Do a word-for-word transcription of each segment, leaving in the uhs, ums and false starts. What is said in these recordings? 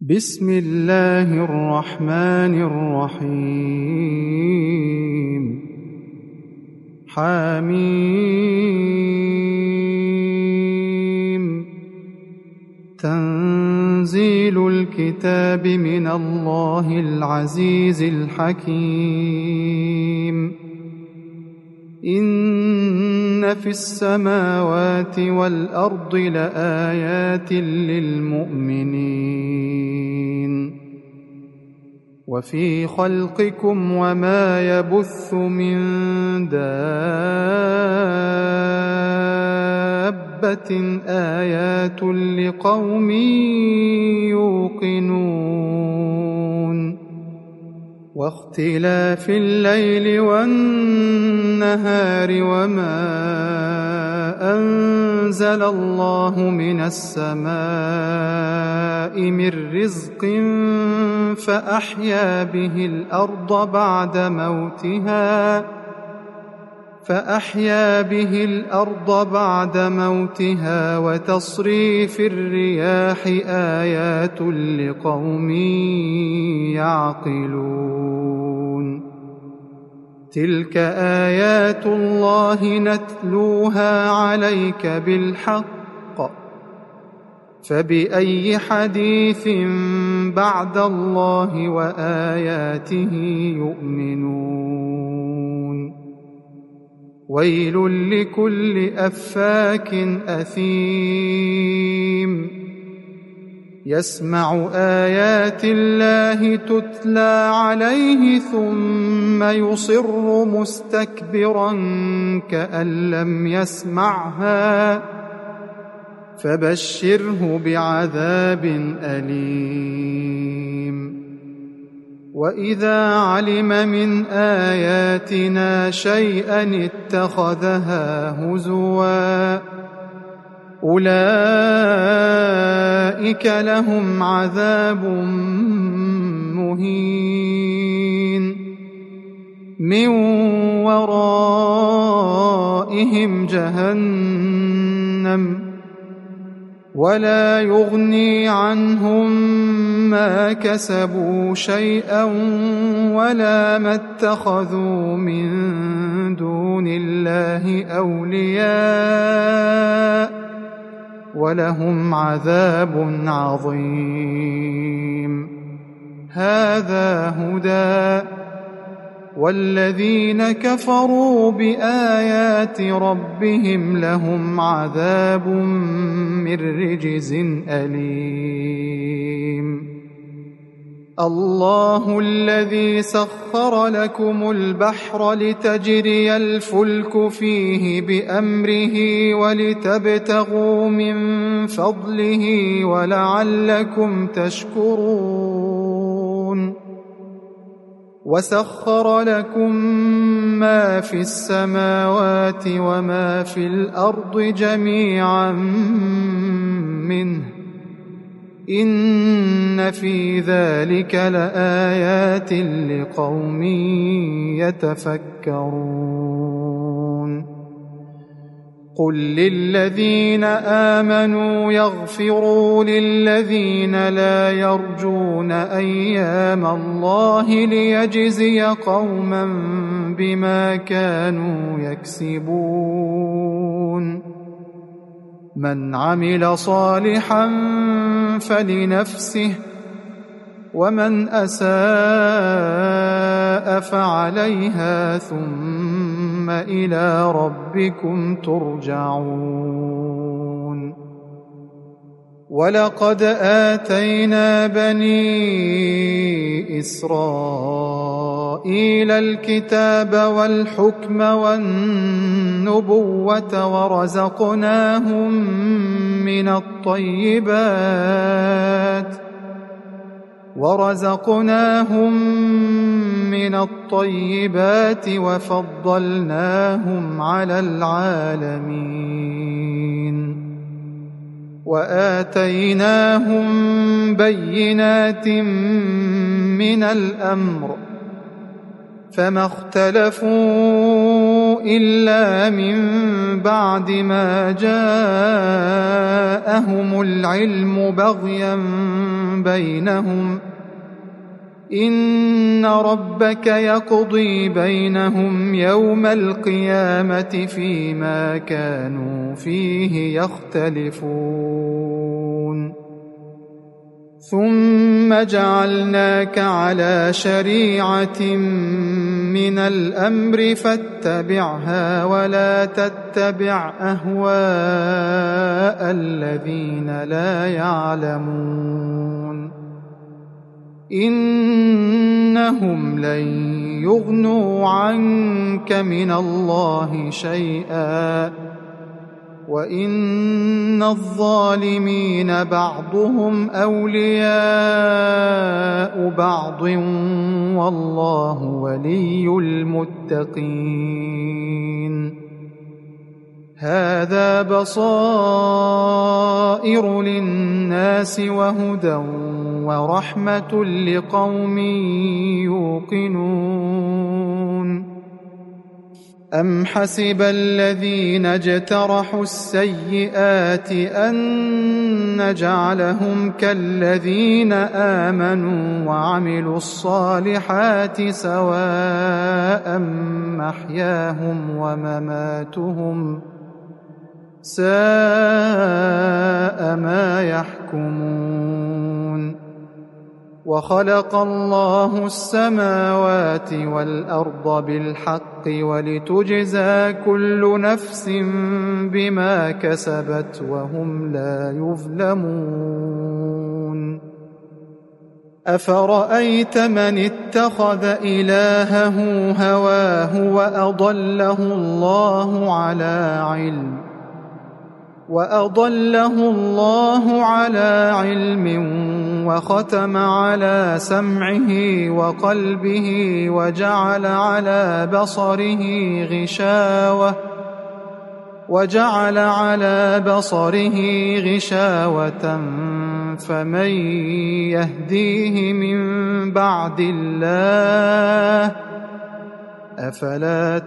بسم الله الرحمن الرحيم حميم تنزيل الكتاب من الله العزيز الحكيم إن في السماوات والأرض لآيات للمؤمنين وفي خلقكم وما يبث من دابة آيات لقوم يوقنون واختلاف الليل والنهار وما أنزل الله من السماء من رزق فأحيا به الأرض بعد موتها فأحيا به الأرض بعد موتها وتصريف الرياح آيات لقوم يعقلون تلك آيات الله نتلوها عليك بالحق فبأي حديث بعد الله وآياته يؤمنون ويل لكل أفاك أثيم يسمع آيات الله تتلى عليه ثم يصر مستكبرا كأن لم يسمعها فبشره بعذاب أليم وإذا علم من آياتنا شيئا اتخذها هزوا أولئك لهم عذاب مهين من ورائهم جهنم ولا يغني عنهم ما كسبوا شيئا ولا ما اتخذوا من دون الله أولياء ولهم عذاب عظيم هذا هدى والذين كفروا بآيات ربهم لهم عذاب من رجز أليم الله الذي سخر لكم البحر لتجري الفلك فيه بأمره ولتبتغوا من فضله ولعلكم تشكرون وسخر لكم ما في السماوات وما في الأرض جميعا منه إن في ذلك لآيات لقوم يتفكرون قل للذين آمنوا يغفروا للذين لا يرجون أيام الله ليجزي قوما بما كانوا يكسبون من عمل صالحا فلنفسه ومن أساء فعليها ثم إلى ربكم ترجعون ولقد آتينا بني إسرائيل الكتاب والحكم والنبوة ورزقناهم من الطيبات ورزقناهم من الطيبات وفضلناهم على العالمين وآتيناهم بينات من الأمر فما اختلفوا إلا من بعد ما جاءهم العلم بغيا بينهم إن ربك يقضي بينهم يوم القيامة فيما كانوا فيه يختلفون ثم جعلناك على شريعة من الأمر فاتبعها ولا تتبع أهواء الذين لا يعلمون إنهم لن يغنوا عنك من الله شيئا وإن الظالمين بعضهم أولياء بعض والله ولي المتقين هذا بصائر للناس وهدى ورحمة لقوم يوقنون أم حسب الذين اجترحوا السيئات أن نجعلهم كالذين آمنوا وعملوا الصالحات سواء محياهم ومماتهم ساء ما يحكمون وخلق الله السماوات والأرض بالحق ولتجزى كل نفس بما كسبت وهم لا يظلمون أفرأيت من اتخذ إلهه هواه وأضله الله على علم وأضله الله على علم وختم على سمعه وقلبه وجعل على بصره غشاوة وجعل على بصره غشاوة فمن يهديه من بعد الله أفلا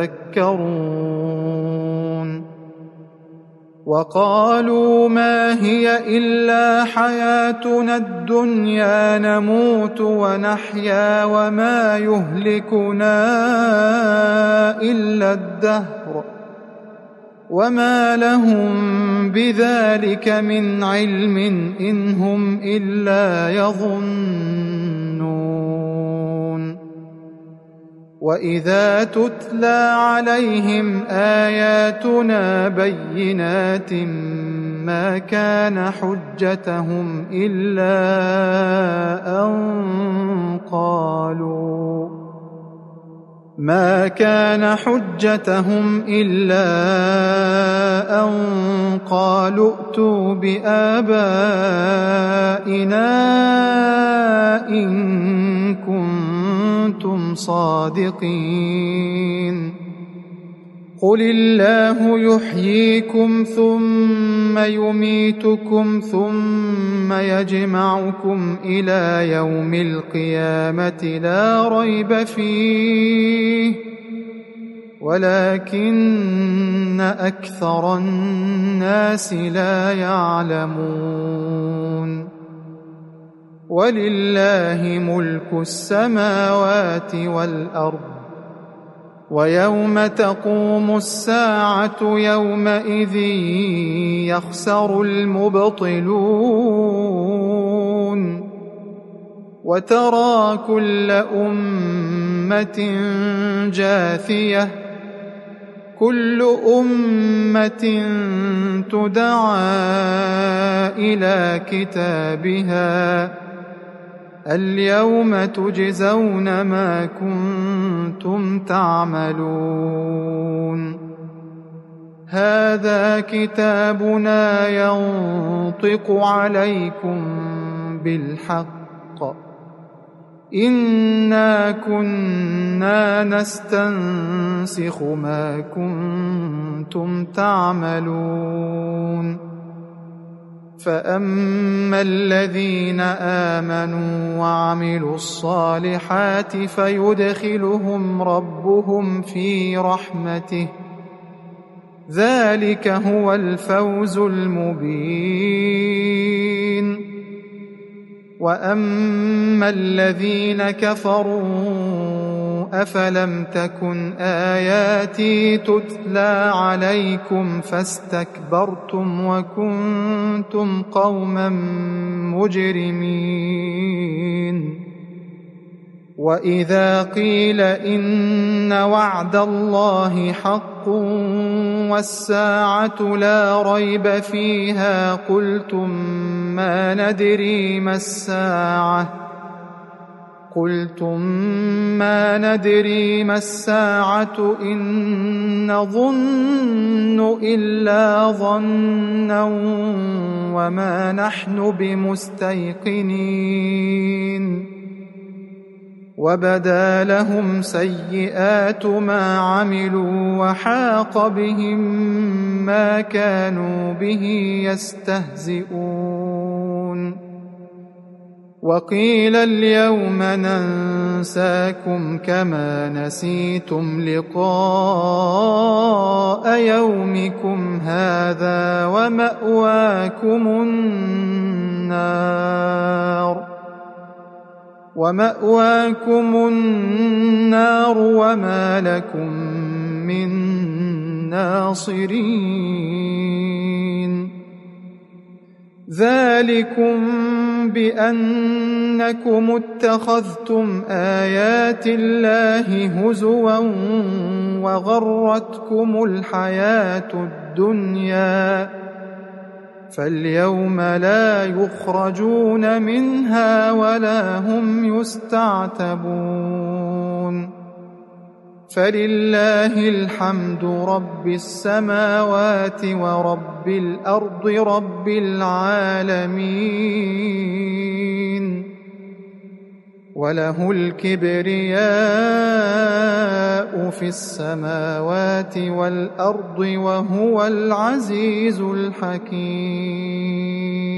تذكرون وقالوا ما هي إلا حياتنا الدنيا نموت ونحيا وما يهلكنا إلا الدهر وما لهم بذلك من علم إن هم إلا يظنون وإذا تتلى عليهم آياتنا بينات ما كان حجتهم إلا أن قالوا ما كان حجتهم إلا أن قالوا ائتوا بآبائنا إن كنتم صادقين قل الله يحييكم ثم يميتكم ثم يجمعكم إلى يوم القيامة لا ريب فيه ولكن أكثر الناس لا يعلمون ولله ملك السماوات والأرض ويوم تقوم الساعة يومئذ يخسر المبطلون وترى كل أمة جاثية كل أمة تدعى إلى كتابها اليوم تجزون ما كنتم تعملون هذا كتابنا ينطق عليكم بالحق إنا كنا نستنسخ ما كنتم تعملون فأما الذين آمنوا وعملوا الصالحات فيدخلهم ربهم في رحمته ذلك هو الفوز المبين. وأما الذين كفروا أفلم تكن آياتي تتلى عليكم فاستكبرتم وكنتم قوما مجرمين. وإذا قيل إن وعد الله حق والساعة لا ريب فيها قلتم ما ندري ما الساعة قلتم ما ندري ما الساعة إن نظن إلا ظنا وما نحن بمستيقنين. وبدا لهم سيئات ما عملوا وحاق بهم ما كانوا به يستهزئون. وقيل اليوم ننساكم كما نسيتم لقاء يومكم هذا ومأواكم النار ومأواكم النار وما لكم من ناصرين. ذلكم بأنكم اتخذتم آيات الله هزوا وغرتكم الحياة الدنيا فاليوم لا يخرجون منها ولا هم يستعتبون. فلله الحمد رب السماوات ورب الأرض رب العالمين وله الكبرياء في السماوات والأرض وهو العزيز الحكيم.